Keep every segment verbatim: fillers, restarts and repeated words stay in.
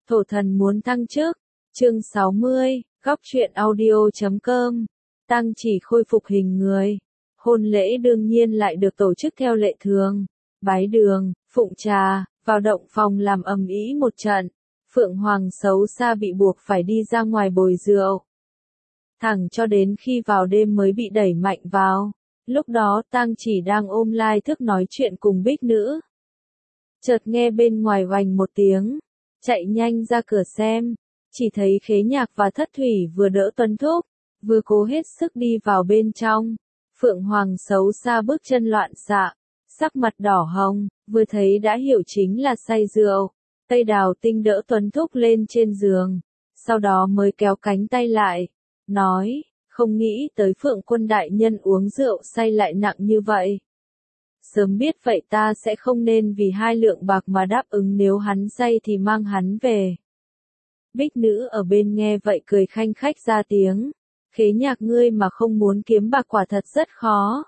Thổ thần muốn thăng chức. Chương sáu mươi, góc truyện audio chấm com. Tang Chỉ khôi phục hình người. Hôn lễ đương nhiên lại được tổ chức theo lệ thường. Bái đường, phụng trà, vào động phòng làm ầm ĩ một trận. Phượng Hoàng xấu xa bị buộc phải đi ra ngoài bồi rượu. Thẳng cho đến khi vào đêm mới bị đẩy mạnh vào. Lúc đó Tang Chỉ đang ôm lai thức nói chuyện cùng Bích Nữ. Chợt nghe bên ngoài oành một tiếng. Chạy nhanh ra cửa xem. Chỉ thấy Khế Nhạc và Thất Thủy vừa đỡ Tuấn Thúc, vừa cố hết sức đi vào bên trong. Phượng Hoàng xấu xa bước chân loạn xạ, sắc mặt đỏ hồng, vừa thấy đã hiểu chính là say rượu. Tây Đào Tinh đỡ Tuấn Thúc lên trên giường, sau đó mới kéo cánh tay lại, nói, không nghĩ tới Phượng Quân đại nhân uống rượu say lại nặng như vậy. Sớm biết vậy ta sẽ không nên vì hai lượng bạc mà đáp ứng, nếu hắn say thì mang hắn về. Bích Nữ ở bên nghe vậy cười khanh khách ra tiếng. Khế Nhạc ngươi mà không muốn kiếm bạc quả thật rất khó.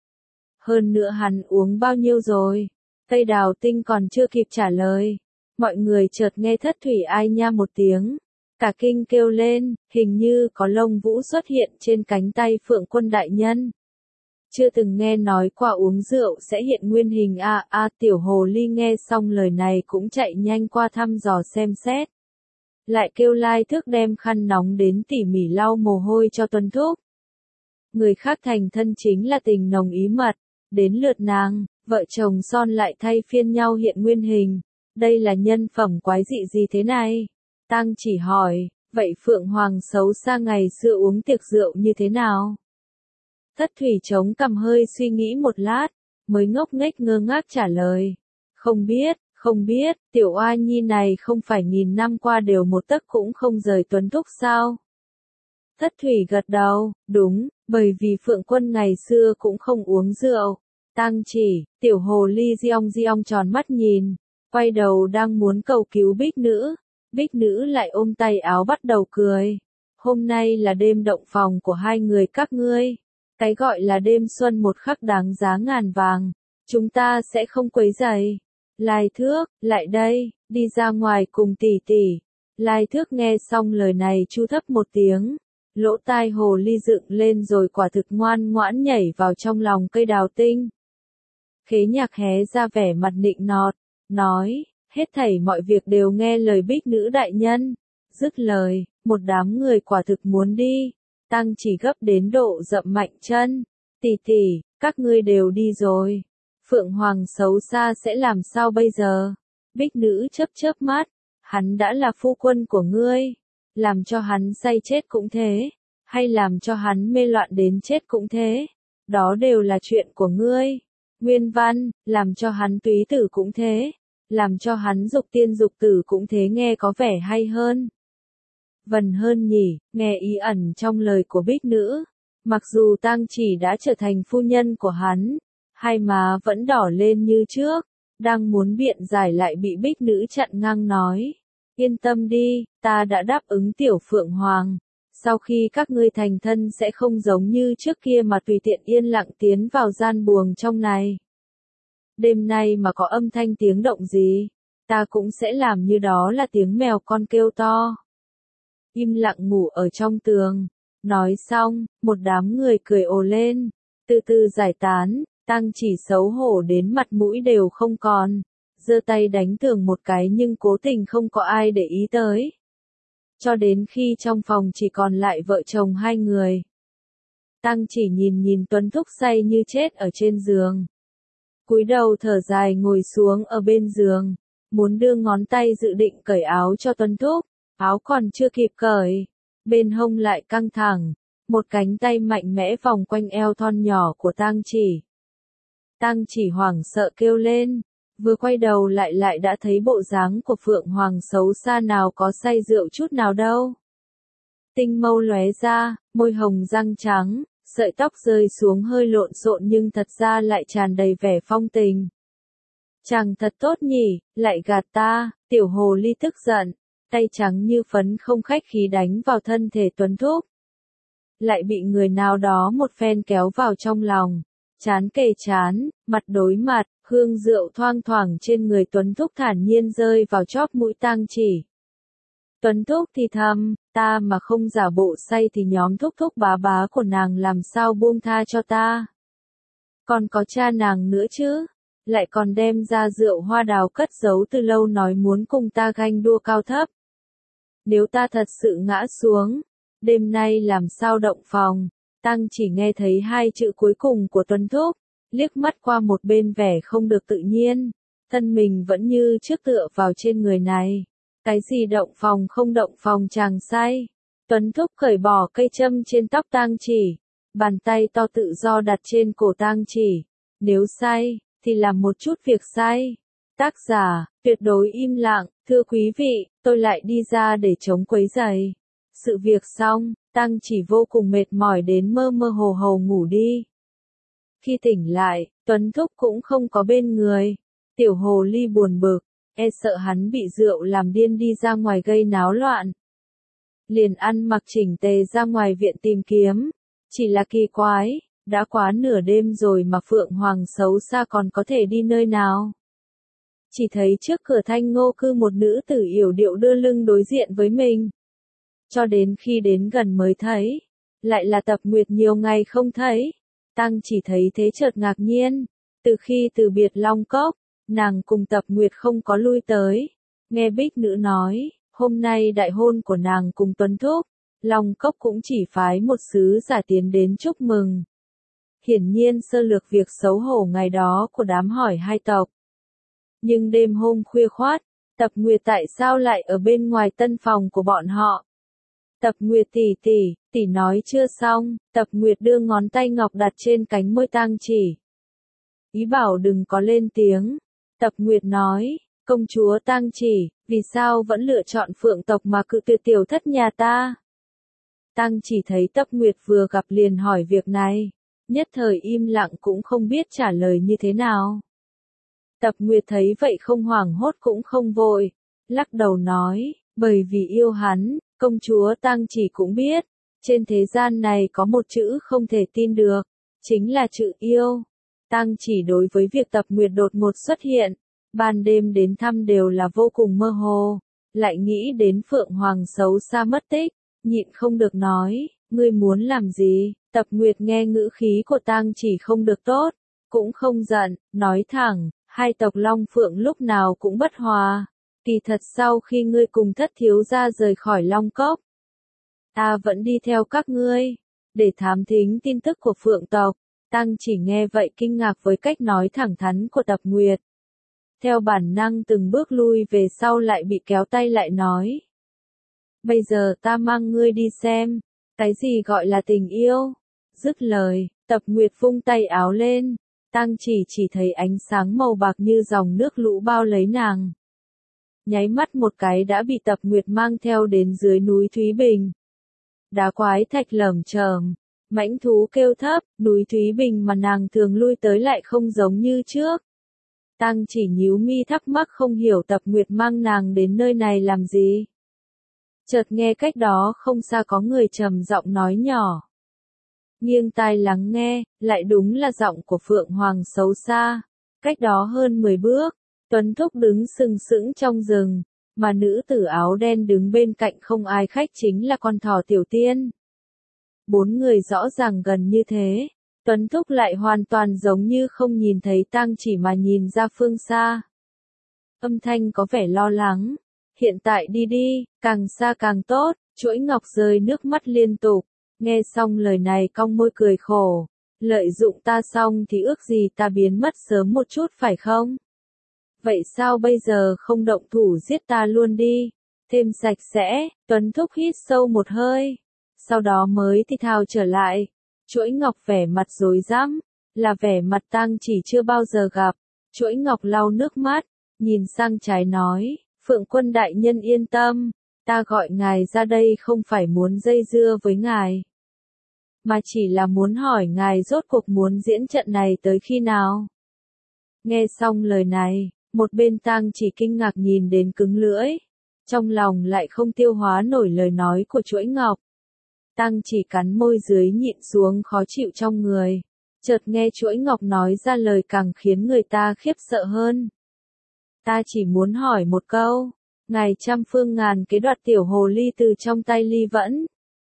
Hơn nữa hắn uống bao nhiêu rồi? Tây Đào Tinh còn chưa kịp trả lời. Mọi người chợt nghe Thất Thủy ai nha một tiếng. Cả kinh kêu lên, hình như có lông vũ xuất hiện trên cánh tay Phượng Quân đại nhân. Chưa từng nghe nói qua uống rượu sẽ hiện nguyên hình a a à, tiểu hồ ly nghe xong lời này cũng chạy nhanh qua thăm dò xem xét. Lại kêu lai thức đem khăn nóng đến tỉ mỉ lau mồ hôi cho Tuấn Thúc. Người khác thành thân chính là tình nồng ý mật, đến lượt nàng, vợ chồng son lại thay phiên nhau hiện nguyên hình. Đây là nhân phẩm quái dị gì thế này? Tang Chỉ hỏi, vậy Phượng Hoàng xấu xa ngày xưa uống tiệc rượu như thế nào? Thất Thủy chống cằm hơi suy nghĩ một lát, mới ngốc nghếch ngơ ngác trả lời. Không biết, không biết, tiểu oa nhi này không phải nghìn năm qua đều một tấc cũng không rời Tuấn Thúc sao? Thất Thủy gật đầu, đúng, bởi vì Phượng Quân ngày xưa cũng không uống rượu. Tang Chỉ, tiểu hồ ly giong giong tròn mắt nhìn, quay đầu đang muốn cầu cứu Bích Nữ. Bích Nữ lại ôm tay áo bắt đầu cười. Hôm nay là đêm động phòng của hai người các ngươi. Cái gọi là đêm xuân một khắc đáng giá ngàn vàng. Chúng ta sẽ không quấy rầy. Lai Thước, lại đây, đi ra ngoài cùng tỷ tỷ. Lai Thước nghe xong lời này chu thấp một tiếng. Lỗ tai hồ ly dựng lên rồi quả thực ngoan ngoãn nhảy vào trong lòng cây đào tinh. Khế Nhạc hé ra vẻ mặt nịnh nọt, nói, hết thảy mọi việc đều nghe lời Bích Nữ đại nhân. Dứt lời, một đám người quả thực muốn đi. Tang Chỉ gấp đến độ dậm mạnh chân. Tỷ tỷ, các ngươi đều đi rồi. Phượng Hoàng xấu xa sẽ làm sao bây giờ? Bích Nữ chớp chớp mắt. Hắn đã là phu quân của ngươi. Làm cho hắn say chết cũng thế. Hay làm cho hắn mê loạn đến chết cũng thế. Đó đều là chuyện của ngươi. Nguyên văn, làm cho hắn túy tử cũng thế. Làm cho hắn dục tiên dục tử cũng thế, nghe có vẻ hay hơn. Vần hơn nhỉ, nghe ý ẩn trong lời của Bích Nữ. Mặc dù Tang Chỉ đã trở thành phu nhân của hắn, hai má vẫn đỏ lên như trước, đang muốn biện giải lại bị Bích Nữ chặn ngang nói. Yên tâm đi, ta đã đáp ứng tiểu Phượng Hoàng. Sau khi các ngươi thành thân sẽ không giống như trước kia mà tùy tiện yên lặng tiến vào gian buồng trong này. Đêm nay mà có âm thanh tiếng động gì, ta cũng sẽ làm như đó là tiếng mèo con kêu to. Im lặng ngủ ở trong tường. Nói xong, một đám người cười ồ lên, từ từ giải tán. Tang Chỉ xấu hổ đến mặt mũi đều không còn, giơ tay đánh tường một cái nhưng cố tình không có ai để ý tới. Cho đến khi trong phòng chỉ còn lại vợ chồng hai người. Tang Chỉ nhìn nhìn Tuấn Thúc say như chết ở trên giường. Cúi đầu thở dài ngồi xuống ở bên giường, muốn đưa ngón tay dự định cởi áo cho Tuấn Thúc. Áo còn chưa kịp cởi, bên hông lại căng thẳng, một cánh tay mạnh mẽ vòng quanh eo thon nhỏ của Tang Chỉ. Tang Chỉ hoảng sợ kêu lên, vừa quay đầu lại lại đã thấy bộ dáng của Phượng Hoàng xấu xa nào có say rượu chút nào đâu. Tinh mâu lóe ra, môi hồng răng trắng, sợi tóc rơi xuống hơi lộn xộn nhưng thật ra lại tràn đầy vẻ phong tình. Chàng thật tốt nhỉ, lại gạt ta, tiểu hồ ly tức giận. Tay trắng như phấn không khách khí đánh vào thân thể Tuấn Thúc. Lại bị người nào đó một phen kéo vào trong lòng. Chán kề chán, mặt đối mặt, hương rượu thoang thoảng trên người Tuấn Thúc thản nhiên rơi vào chóp mũi Tang Chỉ. Tuấn Thúc thì thầm, ta mà không giả bộ say thì nhóm thúc thúc bá bá của nàng làm sao buông tha cho ta. Còn có cha nàng nữa chứ, lại còn đem ra rượu hoa đào cất giấu từ lâu nói muốn cùng ta ganh đua cao thấp. Nếu ta thật sự ngã xuống, đêm nay làm sao động phòng. Tăng chỉ nghe thấy hai chữ cuối cùng của Tuấn Thúc, liếc mắt qua một bên vẻ không được tự nhiên, thân mình vẫn như trước tựa vào trên người này. Cái gì động phòng không động phòng chàng say. Tuấn Thúc cởi bỏ cây châm trên tóc Tang Chỉ, bàn tay to tự do đặt trên cổ Tang Chỉ. Nếu say, thì làm một chút việc say. Tác giả, tuyệt đối im lặng, thưa quý vị, tôi lại đi ra để chống quấy rầy. Sự việc xong, Tang Chỉ vô cùng mệt mỏi đến mơ mơ hồ hồ ngủ đi. Khi tỉnh lại, Tuấn Thúc cũng không có bên người. Tiểu hồ ly buồn bực, e sợ hắn bị rượu làm điên đi ra ngoài gây náo loạn. Liền ăn mặc chỉnh tề ra ngoài viện tìm kiếm. Chỉ là kỳ quái, đã quá nửa đêm rồi mà Phượng Hoàng xấu xa còn có thể đi nơi nào. Chỉ thấy trước cửa Thanh Ngô cư một nữ tử yểu điệu đưa lưng đối diện với mình. Cho đến khi đến gần mới thấy, lại là Tập Nguyệt nhiều ngày không thấy. Tăng chỉ thấy thế chợt ngạc nhiên, từ khi từ biệt Long Cốc, nàng cùng Tập Nguyệt không có lui tới. Nghe Bích Nữ nói, hôm nay đại hôn của nàng cùng Tuấn Thúc, Long Cốc cũng chỉ phái một sứ giả tiến đến chúc mừng. Hiển nhiên sơ lược việc xấu hổ ngày đó của đám hỏi hai tộc. Nhưng đêm hôm khuya khoát, Tập Nguyệt tại sao lại ở bên ngoài tân phòng của bọn họ? Tập Nguyệt tỷ tỷ, tỷ nói chưa xong, Tập Nguyệt đưa ngón tay ngọc đặt trên cánh môi Tang Chỉ. Ý bảo đừng có lên tiếng. Tập Nguyệt nói, công chúa Tang Chỉ, vì sao vẫn lựa chọn Phượng tộc mà cự tuyệt tiểu thất nhà ta? Tang Chỉ thấy Tập Nguyệt vừa gặp liền hỏi việc này, nhất thời im lặng cũng không biết trả lời như thế nào. Tập Nguyệt thấy vậy không hoảng hốt cũng không vội, lắc đầu nói, bởi vì yêu hắn. Công chúa Tang Chỉ cũng biết, trên thế gian này có một chữ không thể tin được, chính là chữ yêu. Tang Chỉ đối với việc Tập Nguyệt đột ngột xuất hiện, ban đêm đến thăm đều là vô cùng mơ hồ, lại nghĩ đến Phượng Hoàng xấu xa mất tích, nhịn không được nói, ngươi muốn làm gì? Tập Nguyệt nghe ngữ khí của Tang Chỉ không được tốt, cũng không giận, nói thẳng, hai tộc Long Phượng lúc nào cũng bất hòa. Kỳ thật sau khi ngươi cùng thất thiếu gia rời khỏi Long Cốc, ta vẫn đi theo các ngươi, để thám thính tin tức của Phượng tộc. Tăng chỉ nghe vậy kinh ngạc với cách nói thẳng thắn của Tập Nguyệt. Theo bản năng từng bước lui về sau lại bị kéo tay lại nói. Bây giờ ta mang ngươi đi xem, cái gì gọi là tình yêu. Dứt lời, Tập Nguyệt vung tay áo lên, Tăng chỉ chỉ thấy ánh sáng màu bạc như dòng nước lũ bao lấy nàng. Nháy mắt một cái đã bị Tập Nguyệt mang theo đến dưới núi Thúy Bình. Đá quái thạch lởm chởm, mãnh thú kêu thấp, núi Thúy Bình mà nàng thường lui tới lại không giống như trước. Tăng chỉ nhíu mi thắc mắc không hiểu Tập Nguyệt mang nàng đến nơi này làm gì. Chợt nghe cách đó không xa có người trầm giọng nói nhỏ. Nghiêng tai lắng nghe, lại đúng là giọng của Phượng Hoàng xấu xa. Cách đó hơn mười bước. Tuấn Thúc đứng sừng sững trong rừng, mà nữ tử áo đen đứng bên cạnh không ai khách chính là con thỏ Tiểu Tiên. Bốn người rõ ràng gần như thế, Tuấn Thúc lại hoàn toàn giống như không nhìn thấy Tang Chỉ mà nhìn ra phương xa. Âm thanh có vẻ lo lắng, hiện tại đi đi, càng xa càng tốt, chuỗi ngọc rơi nước mắt liên tục, nghe xong lời này cong môi cười khổ, lợi dụng ta xong thì ước gì ta biến mất sớm một chút phải không? Vậy sao bây giờ không động thủ giết ta luôn đi, thêm sạch sẽ. Tuấn Thúc hít sâu một hơi, sau đó mới thì thào trở lại, chuỗi ngọc vẻ mặt rối rắm, là vẻ mặt Tang Chỉ chưa bao giờ gặp. Chuỗi ngọc lau nước mắt, nhìn sang trái nói, Phượng Quân đại nhân yên tâm, ta gọi ngài ra đây không phải muốn dây dưa với ngài, mà chỉ là muốn hỏi ngài rốt cuộc muốn diễn trận này tới khi nào. Nghe xong lời này, một bên Tang Chỉ kinh ngạc nhìn đến cứng lưỡi, trong lòng lại không tiêu hóa nổi lời nói của chuỗi ngọc. Tang Chỉ cắn môi dưới nhịn xuống khó chịu trong người, chợt nghe chuỗi ngọc nói ra lời càng khiến người ta khiếp sợ hơn. Ta chỉ muốn hỏi một câu, Ngài trăm phương ngàn kế đoạt tiểu hồ ly từ trong tay Ly Vẫn.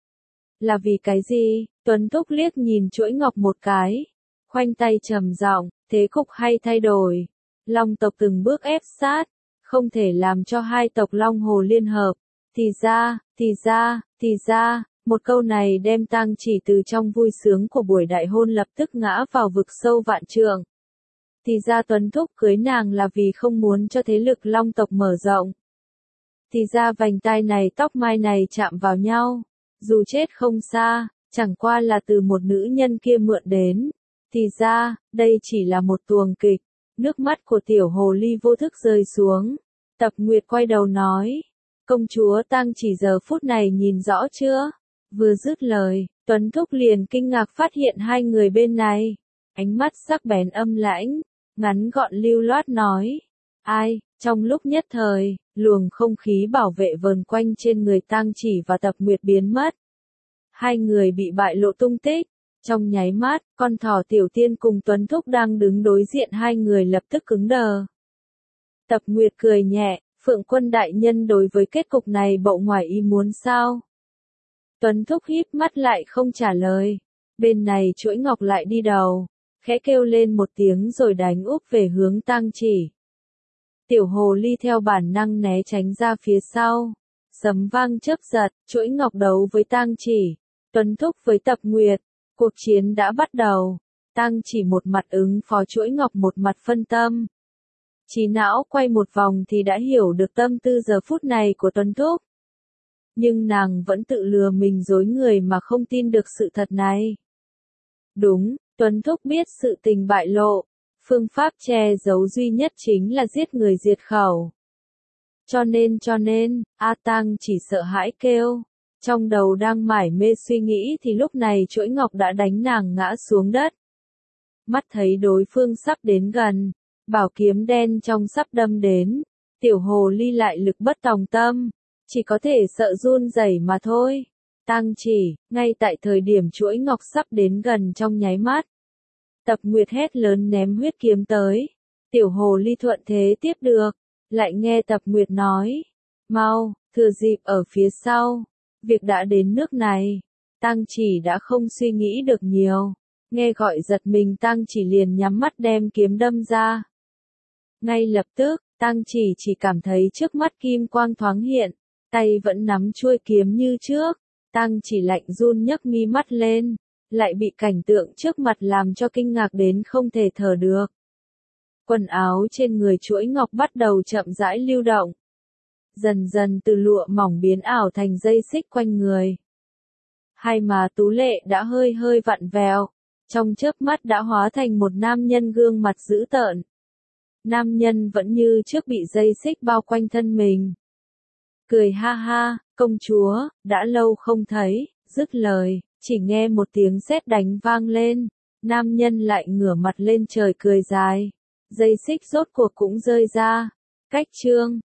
Là vì cái gì? Tuấn Thúc liếc nhìn chuỗi ngọc một cái. Khoanh tay trầm giọng, thế cục hay thay đổi. Long tộc từng bước ép sát. Không thể làm cho hai tộc Long Hồ liên hợp. Thì ra, thì ra, thì ra, một câu này đem Tang Chỉ từ trong vui sướng của buổi đại hôn lập tức ngã vào vực sâu vạn trượng. Thì ra Tuấn Thúc cưới nàng là vì không muốn cho thế lực Long tộc mở rộng. Thì ra vành tai này tóc mai này chạm vào nhau, dù chết không xa, chẳng qua là từ một nữ nhân kia mượn đến. Thì ra, đây chỉ là một tuồng kịch. Nước mắt của tiểu hồ ly vô thức rơi xuống. Tập Nguyệt quay đầu nói, công chúa Tang Chỉ giờ phút này nhìn rõ chưa? Vừa dứt lời, Tuấn Thúc liền kinh ngạc phát hiện hai người bên này. Ánh mắt sắc bén âm lãnh, ngắn gọn lưu loát nói, ai? Trong lúc nhất thời, luồng không khí bảo vệ vờn quanh trên người Tang Chỉ và Tập Nguyệt biến mất. Hai người bị bại lộ tung tích. Trong nháy mắt, con thỏ Tiểu Tiên cùng Tuấn Thúc đang đứng đối diện hai người lập tức cứng đờ. Tập Nguyệt cười nhẹ, Phượng Quân đại nhân đối với kết cục này bậu ngoài ý muốn sao? Tuấn Thúc híp mắt lại không trả lời. Bên này chuỗi ngọc lại đi đầu, khẽ kêu lên một tiếng rồi đánh úp về hướng Tang Chỉ. Tiểu hồ ly theo bản năng né tránh ra phía sau. Sấm vang chớp giật, chuỗi ngọc đấu với Tang Chỉ, Tuấn Thúc với Tập Nguyệt. Cuộc chiến đã bắt đầu. Tang Chỉ một mặt ứng phó chuỗi ngọc một mặt phân tâm. Trí não quay một vòng thì đã hiểu được tâm tư giờ phút này của Tuấn Thúc. Nhưng nàng vẫn tự lừa mình dối người mà không tin được sự thật này. Đúng, Tuấn Thúc biết sự tình bại lộ. Phương pháp che giấu duy nhất chính là giết người diệt khẩu. Cho nên cho nên, A Tang chỉ sợ hãi kêu. Trong đầu đang mải mê suy nghĩ thì lúc này chuỗi ngọc đã đánh nàng ngã xuống đất. Mắt thấy đối phương sắp đến gần, bảo kiếm đen trong sắp đâm đến, tiểu hồ ly lại lực bất tòng tâm, chỉ có thể sợ run rẩy mà thôi. Tang Chỉ, ngay tại thời điểm chuỗi ngọc sắp đến gần trong nháy mắt. Tập Nguyệt hét lớn ném huyết kiếm tới, tiểu hồ ly thuận thế tiếp được, lại nghe Tập Nguyệt nói, mau, thừa dịp ở phía sau. Việc đã đến nước này, Tang Chỉ đã không suy nghĩ được nhiều. Nghe gọi giật mình Tang Chỉ liền nhắm mắt đem kiếm đâm ra. Ngay lập tức, Tang Chỉ chỉ cảm thấy trước mắt kim quang thoáng hiện, tay vẫn nắm chuôi kiếm như trước. Tang Chỉ lạnh run nhấc mi mắt lên, lại bị cảnh tượng trước mặt làm cho kinh ngạc đến không thể thở được. Quần áo trên người chuỗi ngọc bắt đầu chậm rãi lưu động. Dần dần từ lụa mỏng biến ảo thành dây xích quanh người. Hai má tú lệ đã hơi hơi vặn vẹo, trong chớp mắt đã hóa thành một nam nhân gương mặt dữ tợn. Nam nhân vẫn như trước bị dây xích bao quanh thân mình. Cười ha ha, công chúa, đã lâu không thấy, dứt lời, chỉ nghe một tiếng sét đánh vang lên, nam nhân lại ngửa mặt lên trời cười dài. Dây xích rốt cuộc cũng rơi ra. Cách chương